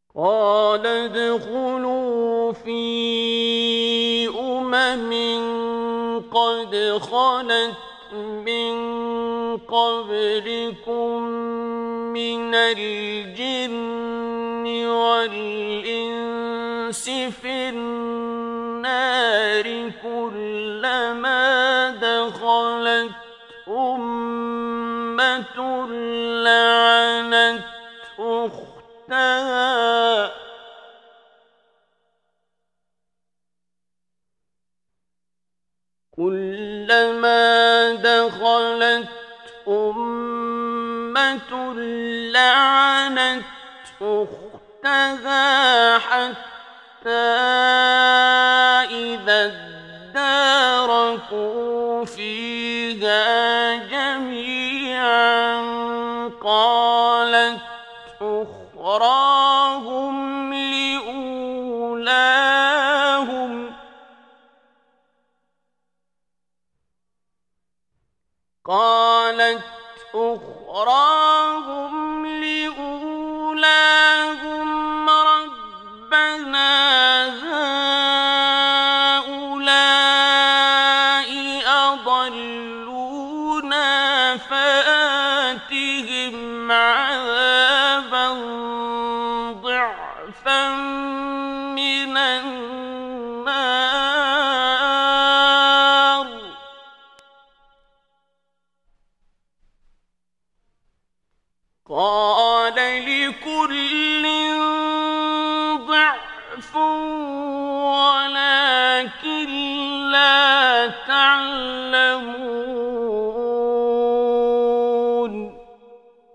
قال ادخلوا في قد خلت من قبلكم من الجن والإنس في النار كلما دخلت أمة لعنت أختها كلما دخلت أمة لعنت أختها حتى إذا اداركوا فيها جميعا قالت أخراهم لأولاهم ربنا هؤلاء أضلونا فآتهم عذابا ضعفا من النار قال